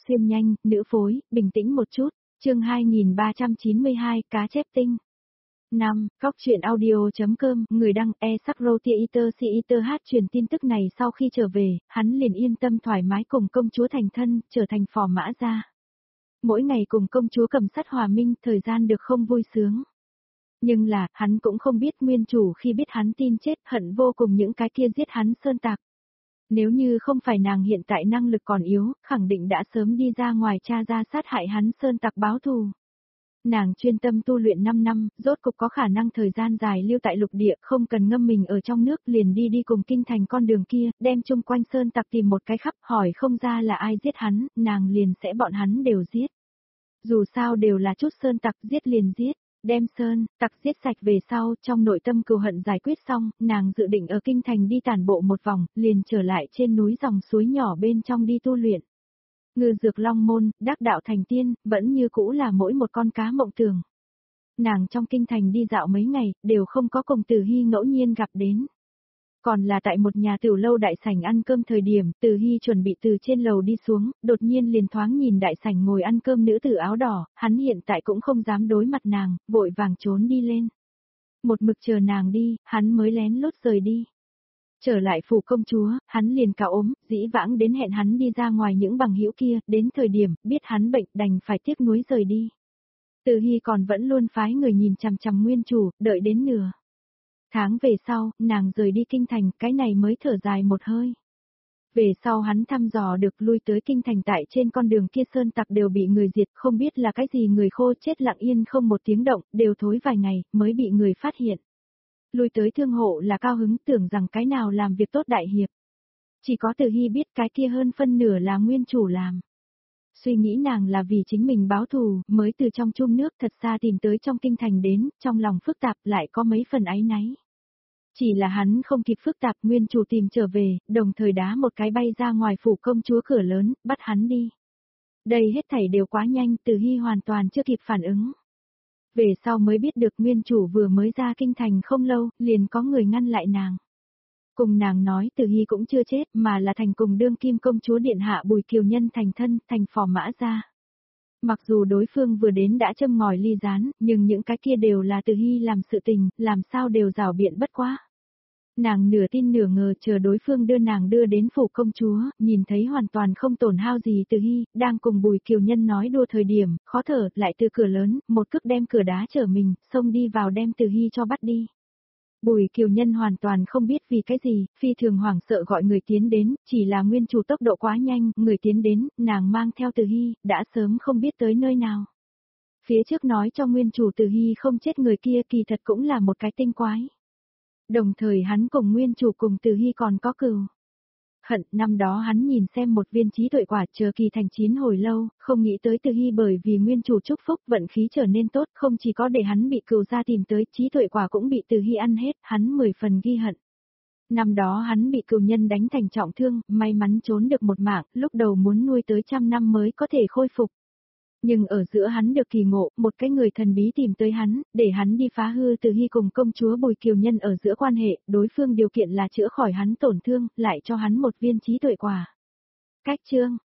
xuyên nhanh, nữ phối, bình tĩnh một chút. Chương 2392, cá chép tinh. 5. Góc truyện audio.com, người đăng e-sắc-rô-tia-iter-si-iter hát truyền tin tức này sau khi trở về, hắn liền yên tâm thoải mái cùng công chúa thành thân, trở thành phò mã gia. Mỗi ngày cùng công chúa cầm sắt hòa minh, thời gian được không vui sướng. Nhưng là, hắn cũng không biết nguyên chủ khi biết hắn tin chết, hận vô cùng những cái kia giết hắn sơn tặc. Nếu như không phải nàng hiện tại năng lực còn yếu, khẳng định đã sớm đi ra ngoài cha ra sát hại hắn sơn tặc báo thù. Nàng chuyên tâm tu luyện 5 năm, rốt cục có khả năng thời gian dài lưu tại lục địa, không cần ngâm mình ở trong nước, liền đi cùng kinh thành con đường kia, đem chung quanh sơn tặc tìm một cái khắp, hỏi không ra là ai giết hắn, nàng liền sẽ bọn hắn đều giết. Dù sao đều là chút sơn tặc, giết liền giết. Đem sơn, tặc giết sạch về sau, trong nội tâm cừu hận giải quyết xong, nàng dự định ở kinh thành đi tản bộ một vòng, liền trở lại trên núi dòng suối nhỏ bên trong đi tu luyện. Ngư dược long môn, đắc đạo thành tiên, vẫn như cũ là mỗi một con cá mộng tưởng. Nàng trong kinh thành đi dạo mấy ngày, đều không có cùng Từ Hy ngẫu nhiên gặp đến. Còn là tại một nhà tiểu lâu đại sảnh ăn cơm thời điểm, Từ Hy chuẩn bị từ trên lầu đi xuống, đột nhiên liền thoáng nhìn đại sảnh ngồi ăn cơm nữ tử áo đỏ, hắn hiện tại cũng không dám đối mặt nàng, vội vàng trốn đi lên. Một mực chờ nàng đi, hắn mới lén lút rời đi. Trở lại phủ công chúa, hắn liền cạo ốm, dĩ vãng đến hẹn hắn đi ra ngoài những bằng hữu kia, đến thời điểm, biết hắn bệnh đành phải tiếc nuối rời đi. Từ Hy còn vẫn luôn phái người nhìn chằm chằm nguyên chủ, đợi đến nửa tháng về sau, nàng rời đi kinh thành, cái này mới thở dài một hơi. Về sau hắn thăm dò được lui tới kinh thành tại trên con đường kia sơn tặc đều bị người diệt, không biết là cái gì người khô chết lặng yên không một tiếng động, đều thối vài ngày, mới bị người phát hiện. Lui tới thương hộ là cao hứng tưởng rằng cái nào làm việc tốt đại hiệp. Chỉ có Từ Hy biết cái kia hơn phân nửa là nguyên chủ làm. Suy nghĩ nàng là vì chính mình báo thù, mới từ trong chum nước thật xa tìm tới trong kinh thành đến, trong lòng phức tạp lại có mấy phần áy náy. Chỉ là hắn không kịp phức tạp, nguyên chủ tìm trở về, đồng thời đá một cái bay ra ngoài phủ công chúa cửa lớn, bắt hắn đi. Đây hết thảy đều quá nhanh, Từ Hy hoàn toàn chưa kịp phản ứng. Về sau mới biết được nguyên chủ vừa mới ra kinh thành không lâu, liền có người ngăn lại nàng. Cùng nàng nói Từ Hy cũng chưa chết, mà là thành cùng đương kim công chúa điện hạ Bùi Kiều Nhân thành thân, thành phò mã gia. Mặc dù đối phương vừa đến đã châm ngòi ly gián, nhưng những cái kia đều là Từ Hy làm sự tình, làm sao đều rảo biện bất quá. Nàng nửa tin nửa ngờ chờ đối phương đưa nàng đưa đến phủ công chúa, nhìn thấy hoàn toàn không tổn hao gì Từ Hy, đang cùng Bùi Kiều Nhân nói đùa thời điểm, khó thở, lại từ cửa lớn, một cước đem cửa đá trở mình, xông đi vào đem Từ Hy cho bắt đi. Bùi Kiều Nhân hoàn toàn không biết vì cái gì, phi thường hoảng sợ gọi người tiến đến, chỉ là nguyên chủ tốc độ quá nhanh, người tiến đến, nàng mang theo Từ Hy, đã sớm không biết tới nơi nào. Phía trước nói cho nguyên chủ Từ Hy không chết người kia kỳ thật cũng là một cái tinh quái. Đồng thời hắn cùng nguyên chủ cùng Từ Hy còn có cừu hận, năm đó hắn nhìn xem một viên trí tuệ quả chờ kỳ thành chín hồi lâu, không nghĩ tới Từ Hy bởi vì nguyên chủ chúc phúc vận khí trở nên tốt, không chỉ có để hắn bị cừu gia tìm tới, trí tuệ quả cũng bị Từ Hy ăn hết, hắn 10 phần ghi hận. Năm đó hắn bị cừu nhân đánh thành trọng thương, may mắn trốn được một mạng, lúc đầu muốn nuôi tới 100 năm mới có thể khôi phục. Nhưng ở giữa hắn được kỳ ngộ, một cái người thần bí tìm tới hắn, để hắn đi phá hư Từ Hy cùng công chúa Bùi Kiều Nhân ở giữa quan hệ, đối phương điều kiện là chữa khỏi hắn tổn thương, lại cho hắn một viên trí tuệ quả. Cách chương,